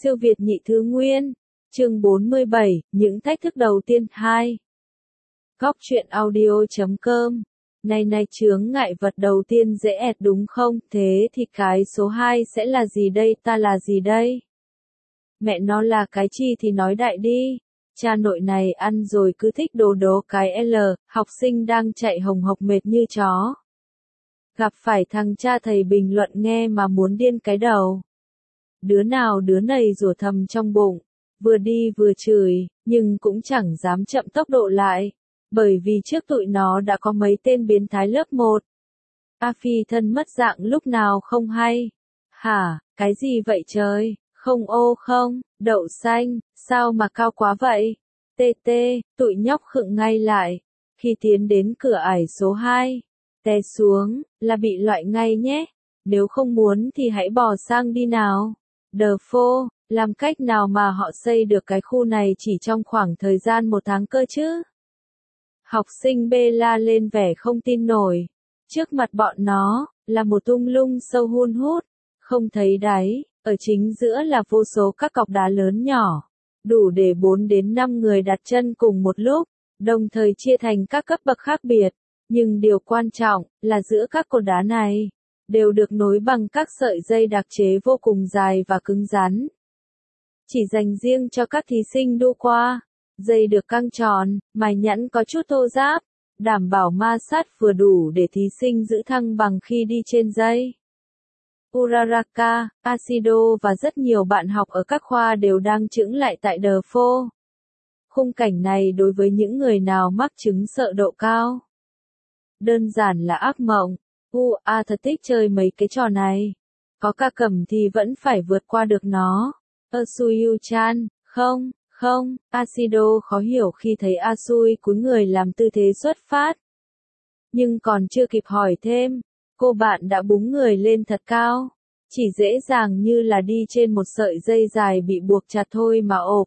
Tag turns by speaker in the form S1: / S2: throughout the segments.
S1: Siêu Việt nhị thứ nguyên. Chương 47, những thách thức đầu tiên 2. Góc truyện audio.com. Này chướng ngại vật đầu tiên dễ ẹt đúng không? Thế thì cái số 2 sẽ là gì đây? Ta là gì đây? Mẹ nó là cái chi thì nói đại đi. Cha nội này ăn rồi cứ thích đồ đố cái L, học sinh đang chạy hồng hộc mệt như chó. Gặp phải thằng cha thầy bình luận nghe mà muốn điên cái đầu. Đứa nào đứa nấy rủa thầm trong bụng, vừa đi vừa chửi, nhưng cũng chẳng dám chậm tốc độ lại, bởi vì trước tụi nó đã có mấy tên biến thái lớp 1. A Phi thân mất dạng lúc nào không hay. Hả, cái gì vậy trời, không ô không, đậu xanh, sao mà cao quá vậy? TT, tụi nhóc khựng ngay lại, khi tiến đến cửa ải số 2, té xuống, là bị loại ngay nhé, nếu không muốn thì hãy bò sang đi nào. Đờ phô, làm cách nào mà họ xây được cái khu này chỉ trong khoảng thời gian 1 tháng cơ chứ? Học sinh B la lên vẻ không tin nổi. Trước mặt bọn nó, là một thung lũng sâu hun hút, không thấy đáy, ở chính giữa là vô số các cọc đá lớn nhỏ, đủ để 4 đến 5 người đặt chân cùng một lúc, đồng thời chia thành các cấp bậc khác biệt. Nhưng điều quan trọng, là giữa các cột đá này, đều được nối bằng các sợi dây đặc chế vô cùng dài và cứng rắn. Chỉ dành riêng cho các thí sinh đu qua. Dây được căng tròn, mài nhẵn có chút thô ráp, đảm bảo ma sát vừa đủ để thí sinh giữ thăng bằng khi đi trên dây. Uraraka, Acido và rất nhiều bạn học ở các khoa đều đang chững lại tại đờ phô. Khung cảnh này đối với những người nào mắc chứng sợ độ cao, đơn giản là ác mộng. Thật thích chơi mấy cái trò này. Có ca cầm thì vẫn phải vượt qua được nó. Suyu-chan, không, Acido khó hiểu khi thấy Asui cúi người làm tư thế xuất phát. Nhưng còn chưa kịp hỏi thêm, cô bạn đã búng người lên thật cao. Chỉ dễ dàng như là đi trên một sợi dây dài bị buộc chặt thôi mà ộp.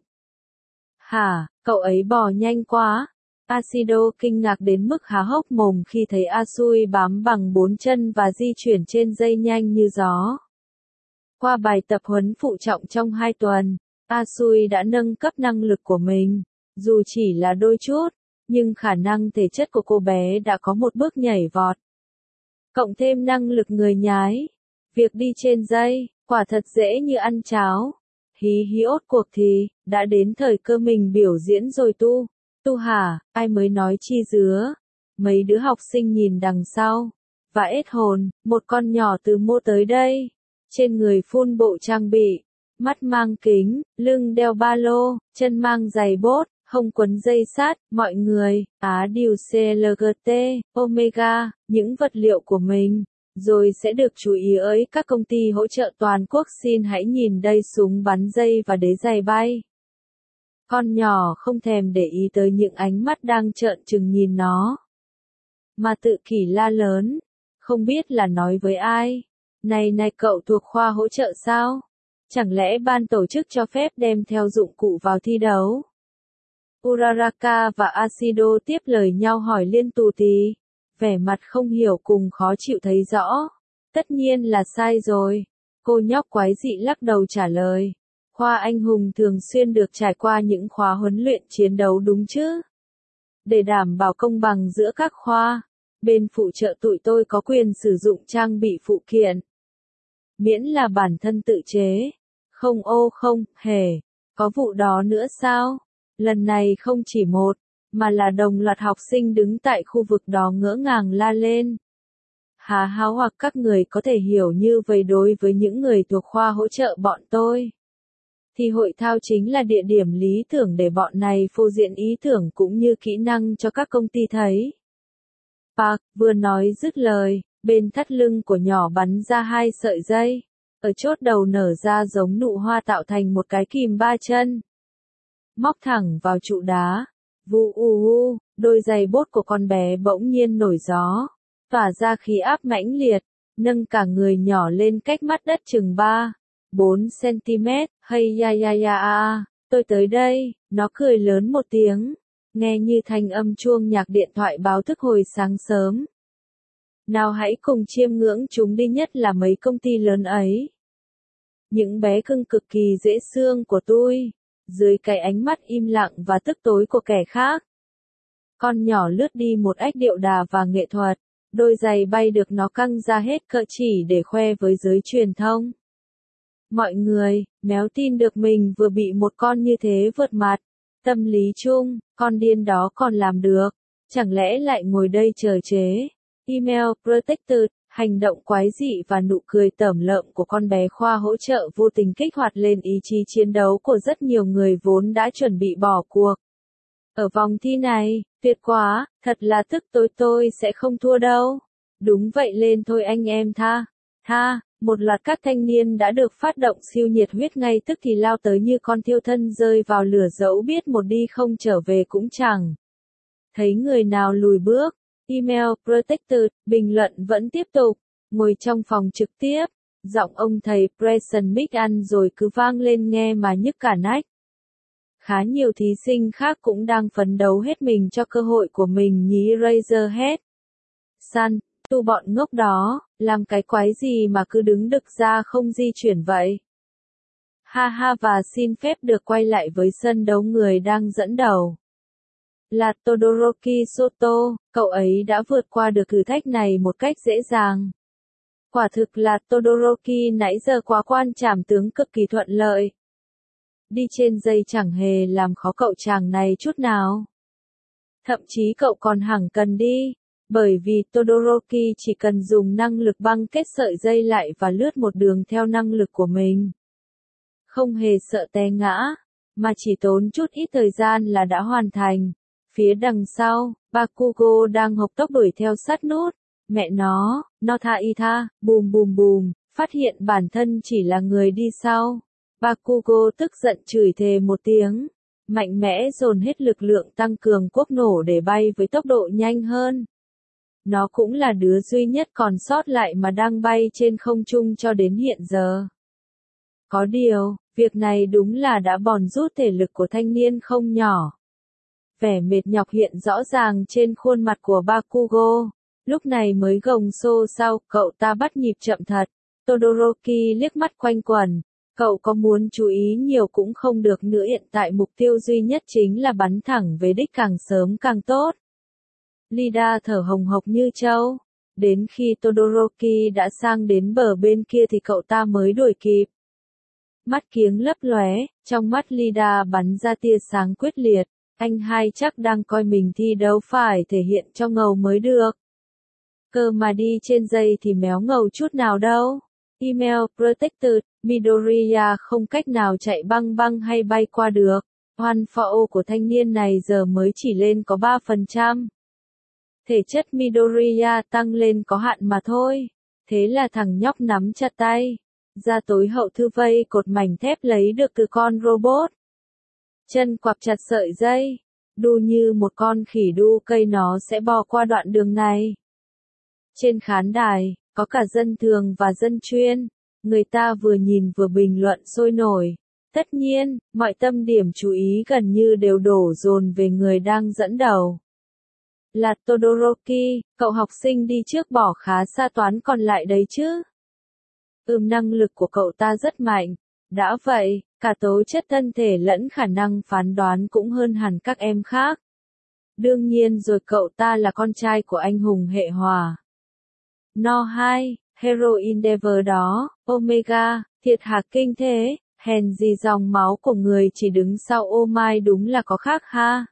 S1: Hả, cậu ấy bò nhanh quá. Acido kinh ngạc đến mức há hốc mồm khi thấy Asui bám bằng 4 chân và di chuyển trên dây nhanh như gió. Qua bài tập huấn phụ trọng trong 2 tuần, Asui đã nâng cấp năng lực của mình, dù chỉ là đôi chút, nhưng khả năng thể chất của cô bé đã có một bước nhảy vọt. Cộng thêm năng lực người nhái, việc đi trên dây, quả thật dễ như ăn cháo. Hí ốt cuộc thì, đã đến thời cơ mình biểu diễn rồi Tu hả, ai mới nói chi dứa. Mấy đứa học sinh nhìn đằng sau, và ết hồn, một con nhỏ từ mô tới đây. Trên người phun bộ trang bị, mắt mang kính, lưng đeo ba lô, chân mang giày bốt, hông quấn dây sát, mọi người, điều CLGT, Omega, những vật liệu của mình, rồi sẽ được chú ý ấy các công ty hỗ trợ toàn quốc xin hãy nhìn đây súng bắn dây và đế giày bay. Con nhỏ không thèm để ý tới những ánh mắt đang trợn trừng nhìn nó, mà tự kỷ la lớn, không biết là nói với ai. Này cậu thuộc khoa hỗ trợ sao? Chẳng lẽ ban tổ chức cho phép đem theo dụng cụ vào thi đấu? Uraraka và Acido tiếp lời nhau hỏi liên tù tì, vẻ mặt không hiểu cùng khó chịu thấy rõ. Tất nhiên là sai rồi. Cô nhóc quái dị lắc đầu trả lời. Khoa anh hùng thường xuyên được trải qua những khóa huấn luyện chiến đấu đúng chứ? Để đảm bảo công bằng giữa các khoa, bên phụ trợ tụi tôi có quyền sử dụng trang bị phụ kiện. Miễn là bản thân tự chế. Không hề. Có vụ đó nữa sao? Lần này không chỉ một, mà là đồng loạt học sinh đứng tại khu vực đó ngỡ ngàng la lên. Hoặc các người có thể hiểu như vậy đối với những người thuộc khoa hỗ trợ bọn tôi, thì hội thao chính là địa điểm lý tưởng để bọn này phô diễn ý tưởng cũng như kỹ năng cho các công ty thấy. Park vừa nói dứt lời, bên thắt lưng của nhỏ bắn ra 2 sợi dây, ở chốt đầu nở ra giống nụ hoa tạo thành một cái kìm 3 chân. Móc thẳng vào trụ đá. Đôi giày bốt của con bé bỗng nhiên nổi gió, tỏa ra khí áp mãnh liệt, nâng cả người nhỏ lên cách mắt đất chừng 3-4 cm. Hay tôi tới đây, nó cười lớn một tiếng, nghe như thanh âm chuông nhạc điện thoại báo thức hồi sáng sớm. Nào hãy cùng chiêm ngưỡng chúng đi, nhất là mấy công ty lớn ấy. những bé cưng cực kỳ dễ thương của tôi, dưới cái ánh mắt im lặng và tức tối của kẻ khác. Con nhỏ lướt đi một ách điệu đà và nghệ thuật, đôi giày bay được nó căng ra hết cỡ chỉ để khoe với giới truyền thông. Mọi người, méo tin được mình vừa bị một con như thế vượt mặt. Tâm lý chung, con điên đó còn làm được. Chẳng lẽ lại ngồi đây chờ chế. Email Protected, hành động quái dị và nụ cười tởm lợm của con bé Khoa hỗ trợ vô tình kích hoạt lên ý chí chiến đấu của rất nhiều người vốn đã chuẩn bị bỏ cuộc. Ở vòng thi này, tuyệt quá, thật là tức tôi sẽ không thua đâu. Đúng vậy lên thôi anh em tha. Một loạt các thanh niên đã được phát động siêu nhiệt huyết ngay tức thì lao tới như con thiêu thân rơi vào lửa dẫu biết một đi không trở về cũng chẳng thấy người nào lùi bước. Email Protected, bình luận vẫn tiếp tục. Ngồi trong phòng trực tiếp, giọng ông thầy Preston Mick ăn rồi cứ vang lên nghe mà nhức cả nách. Khá nhiều thí sinh khác cũng đang phấn đấu hết mình cho cơ hội của mình nhí Razorhead. San, tu bọn ngốc đó, làm cái quái gì mà cứ đứng đực ra không di chuyển vậy? Ha ha và xin phép được quay lại với sân đấu người đang dẫn đầu. Là Todoroki Soto, cậu ấy đã vượt qua được thử thách này một cách dễ dàng. Quả thực là Todoroki nãy giờ quá quan trảm tướng cực kỳ thuận lợi. Đi trên dây chẳng hề làm khó cậu chàng này chút nào. Thậm chí cậu còn hẳn cần đi, bởi vì Todoroki chỉ cần dùng năng lực băng kết sợi dây lại và lướt một đường theo năng lực của mình. Không hề sợ té ngã, mà chỉ tốn chút ít thời gian là đã hoàn thành. Phía đằng sau, Bakugo đang hộc tốc đuổi theo sát nút. Mẹ nó tha, bùm, phát hiện bản thân chỉ là người đi sau. Bakugo tức giận chửi thề một tiếng, mạnh mẽ dồn hết lực lượng tăng cường quốc nổ để bay với tốc độ nhanh hơn. Nó cũng là đứa duy nhất còn sót lại mà đang bay trên không trung cho đến hiện giờ. Có điều, việc này đúng là đã bòn rút thể lực của thanh niên không nhỏ. Vẻ mệt nhọc hiện rõ ràng trên khuôn mặt của Bakugo, lúc này mới gồng xô sau, cậu ta bắt nhịp chậm thật. Todoroki liếc mắt quanh quẩn, cậu có muốn chú ý nhiều cũng không được nữa, hiện tại mục tiêu duy nhất chính là bắn thẳng về đích càng sớm càng tốt. Lida thở hồng hộc như trâu, đến khi Todoroki đã sang đến bờ bên kia thì cậu ta mới đuổi kịp. Mắt kiếng lấp lóe, trong mắt Lida bắn ra tia sáng quyết liệt, anh hai chắc đang coi mình thi đấu phải thể hiện cho ngầu mới được. Cơ mà đi trên dây thì méo ngầu chút nào đâu. Email Protected, Midoriya không cách nào chạy băng hay bay qua được. Hoan phao của thanh niên này giờ mới chỉ lên có 3%. Thể chất Midoriya tăng lên có hạn mà thôi. Thế là thằng nhóc nắm chặt tay. Ra tối hậu thư vây cột mảnh thép lấy được từ con robot. Chân quặp chặt sợi dây. Đu như một con khỉ đu cây nó sẽ bò qua đoạn đường này. Trên khán đài, có cả dân thường và dân chuyên. Người ta vừa nhìn vừa bình luận sôi nổi. Tất nhiên, mọi tâm điểm chú ý gần như đều đổ dồn về người đang dẫn đầu. Là Todoroki, cậu học sinh đi trước bỏ khá xa toán còn lại đấy chứ. Năng lực của cậu ta rất mạnh. Đã vậy, cả tố chất thân thể lẫn khả năng phán đoán cũng hơn hẳn các em khác. Đương nhiên rồi, cậu ta là con trai của anh hùng hệ hỏa. No 2, Hero Endeavor đó, Omega, thiệt hả kinh thế, hèn gì dòng máu của người chỉ đứng sau Oh My đúng là có khác ha.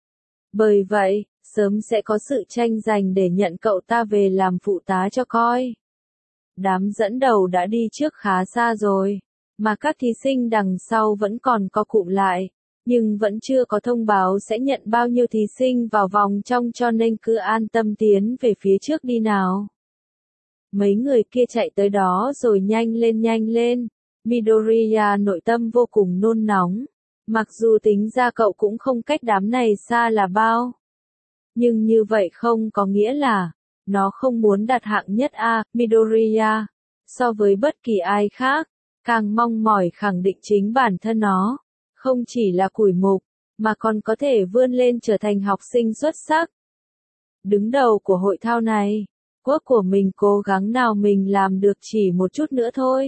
S1: Bởi vậy, sớm sẽ có sự tranh giành để nhận cậu ta về làm phụ tá cho coi. Đám dẫn đầu đã đi trước khá xa rồi, mà các thí sinh đằng sau vẫn còn co cụm lại, nhưng vẫn chưa có thông báo sẽ nhận bao nhiêu thí sinh vào vòng trong, cho nên cứ an tâm tiến về phía trước đi nào. Mấy người kia chạy tới đó rồi nhanh lên. Midoriya nội tâm vô cùng nôn nóng. Mặc dù tính ra cậu cũng không cách đám này xa là bao. Nhưng như vậy không có nghĩa là nó không muốn đạt hạng nhất a. Midoriya, so với bất kỳ ai khác, càng mong mỏi khẳng định chính bản thân nó. Không chỉ là củi mục, mà còn có thể vươn lên trở thành học sinh xuất sắc. Đứng đầu của hội thao này, quốc của mình cố gắng nào mình làm được chỉ một chút nữa thôi.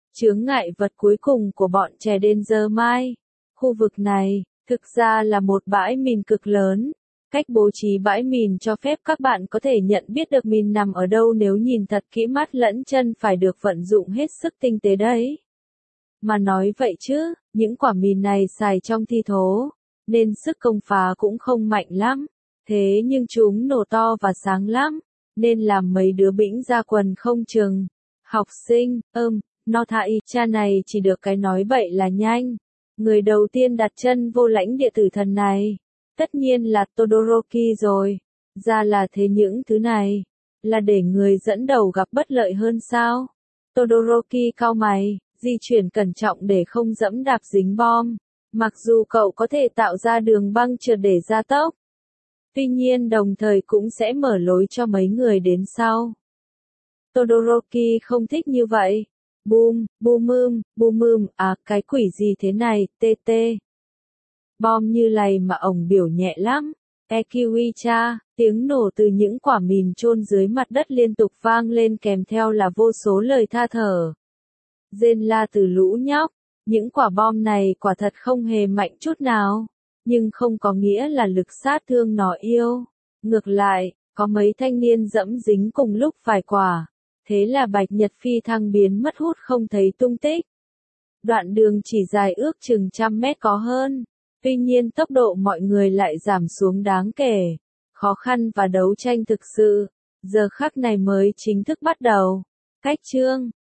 S1: Chướng ngại vật cuối cùng của bọn trẻ Danger Mai. Khu vực này, thực ra là một bãi mìn cực lớn. Cách bố trí bãi mìn cho phép các bạn có thể nhận biết được mìn nằm ở đâu nếu nhìn thật kỹ, mắt lẫn chân phải được vận dụng hết sức tinh tế đấy. Mà nói vậy chứ, những quả mìn này xài trong thi thố, nên sức công phá cũng không mạnh lắm. Thế nhưng chúng nổ to và sáng lắm, nên làm mấy đứa bĩnh ra quần không chừng. Học sinh, no thai, cha này chỉ được cái nói bậy là nhanh. Người đầu tiên đặt chân vô lãnh địa tử thần này, tất nhiên là Todoroki rồi. Ra là thế, những thứ này là để người dẫn đầu gặp bất lợi hơn sao? Todoroki cau mày, di chuyển cẩn trọng để không dẫm đạp dính bom. Mặc dù cậu có thể tạo ra đường băng trượt để gia tốc, tuy nhiên đồng thời cũng sẽ mở lối cho mấy người đến sau. Todoroki không thích như vậy. Boom, boom, cái quỷ gì thế này, TT. Bom như lầy mà ổng biểu nhẹ lắm. Ekiwi-cha, tiếng nổ từ những quả mìn chôn dưới mặt đất liên tục vang lên kèm theo là vô số lời tha thở. Rên la từ lũ nhóc. Những quả bom này quả thật không hề mạnh chút nào, nhưng không có nghĩa là lực sát thương nó yếu. Ngược lại, có mấy thanh niên dẫm dính cùng lúc vài quả. Thế là Bạch Nhật Phi thăng biến mất hút không thấy tung tích. Đoạn đường chỉ dài ước chừng 100 mét có hơn. Tuy nhiên tốc độ mọi người lại giảm xuống đáng kể. Khó khăn và đấu tranh thực sự, giờ khắc này mới chính thức bắt đầu. Cách chương